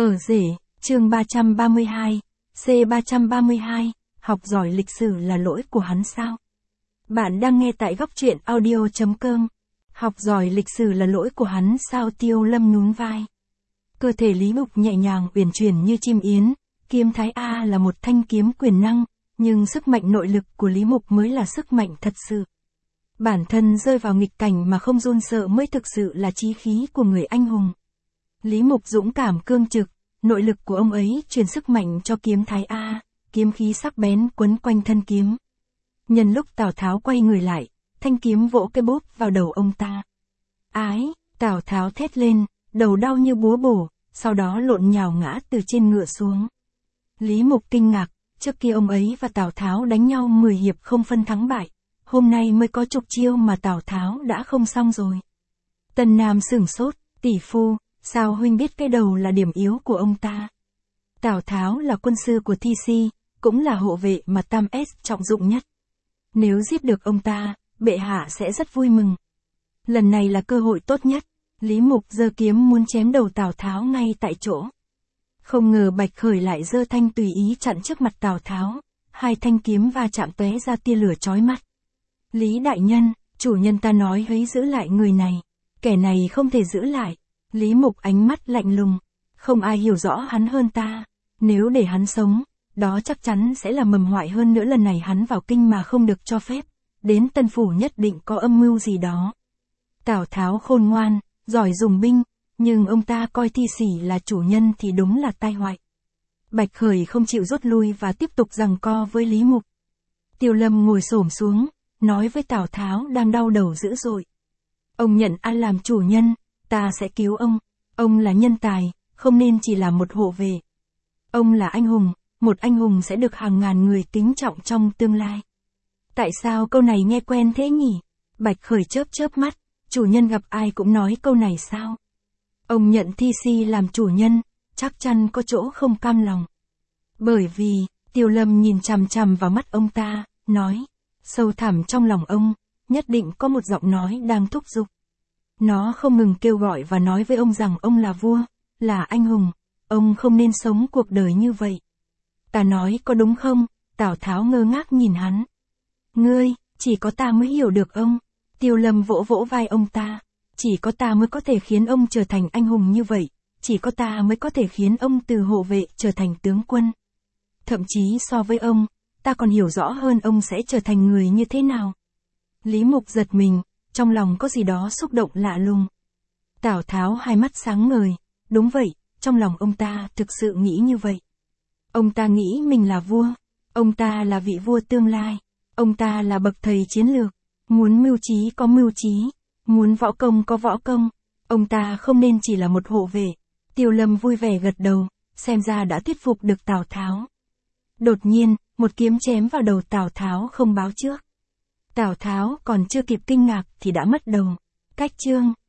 Ở rể, chương 332, C332, học giỏi lịch sử là lỗi của hắn sao? Bạn đang nghe tại góc truyện audio.com. Học giỏi lịch sử là lỗi của hắn sao? Tiêu Lâm nhún vai. Cơ thể Lý Mục nhẹ nhàng uyển chuyển như chim yến, kiếm Thái A là một thanh kiếm quyền năng, nhưng sức mạnh nội lực của Lý Mục mới là sức mạnh thật sự. Bản thân rơi vào nghịch cảnh mà không run sợ mới thực sự là chí khí của người anh hùng. Lý Mục dũng cảm cương trực, nội lực của ông ấy truyền sức mạnh cho kiếm Thái A, kiếm khí sắc bén quấn quanh thân kiếm. Nhân lúc Tào Tháo quay người lại, thanh kiếm vỗ cái bốp vào đầu ông ta. Ái, Tào Tháo thét lên, đầu đau như búa bổ, sau đó lộn nhào ngã từ trên ngựa xuống. Lý Mục kinh ngạc, trước kia ông ấy và Tào Tháo đánh nhau 10 hiệp không phân thắng bại, hôm nay mới có chục chiêu mà Tào Tháo đã không xong rồi. Tân Nam sửng sốt, tỷ phu, sao huynh biết cái đầu là điểm yếu của ông ta? Tào Tháo là quân sư của Thi Si, cũng là hộ vệ mà Tam S trọng dụng nhất. Nếu giết được ông ta, bệ hạ sẽ rất vui mừng. Lần này là cơ hội tốt nhất, Lý Mục giơ kiếm muốn chém đầu Tào Tháo ngay tại chỗ. Không ngờ Bạch Khởi lại giơ thanh tùy ý chặn trước mặt Tào Tháo, hai thanh kiếm va chạm tóe ra tia lửa chói mắt. Lý đại nhân, chủ nhân ta nói hãy giữ lại người này, kẻ này không thể giữ lại. Lý Mục ánh mắt lạnh lùng, không ai hiểu rõ hắn hơn ta, nếu để hắn sống, đó chắc chắn sẽ là mầm họa hơn nữa. Lần này hắn vào kinh mà không được cho phép, đến Tân Phủ nhất định có âm mưu gì đó. Tào Tháo khôn ngoan, giỏi dùng binh, nhưng ông ta coi Thi Sỉ là chủ nhân thì đúng là tai họa. Bạch Khởi không chịu rút lui và tiếp tục giằng co với Lý Mục. Tiêu Lâm ngồi xổm xuống, nói với Tào Tháo đang đau đầu dữ dội. Ông nhận ăn làm chủ nhân, ta sẽ cứu ông là nhân tài, không nên chỉ là một hộ vệ. Ông là anh hùng, một anh hùng sẽ được hàng ngàn người kính trọng trong tương lai. Tại sao câu này nghe quen thế nhỉ? Bạch Khởi chớp chớp mắt, chủ nhân gặp ai cũng nói câu này sao? Ông nhận Thi Si làm chủ nhân, chắc chắn có chỗ không cam lòng. Bởi vì, Tiêu Lâm nhìn chằm chằm vào mắt ông ta, nói, sâu thẳm trong lòng ông, nhất định có một giọng nói đang thúc giục. Nó không ngừng kêu gọi và nói với ông rằng ông là vua, là anh hùng, ông không nên sống cuộc đời như vậy. Ta nói có đúng không? Tào Tháo ngơ ngác nhìn hắn. Ngươi, chỉ có ta mới hiểu được ông. Tiêu Lâm vỗ vỗ vai ông ta. Chỉ có ta mới có thể khiến ông trở thành anh hùng như vậy, chỉ có ta mới có thể khiến ông từ hộ vệ trở thành tướng quân. Thậm chí so với ông, ta còn hiểu rõ hơn ông sẽ trở thành người như thế nào. Lý Mục giật mình, trong lòng có gì đó xúc động lạ lùng. Tào Tháo hai mắt sáng ngời, đúng vậy, trong lòng ông ta thực sự nghĩ như vậy. Ông ta nghĩ mình là vua, ông ta là vị vua tương lai, ông ta là bậc thầy chiến lược, muốn mưu trí có mưu trí, muốn võ công có võ công, ông ta không nên chỉ là một hộ vệ. Tiêu Lâm vui vẻ gật đầu, xem ra đã thuyết phục được Tào Tháo. Đột nhiên, một kiếm chém vào đầu Tào Tháo không báo trước. Tào Tháo còn chưa kịp kinh ngạc thì đã mất đầu. Cách chương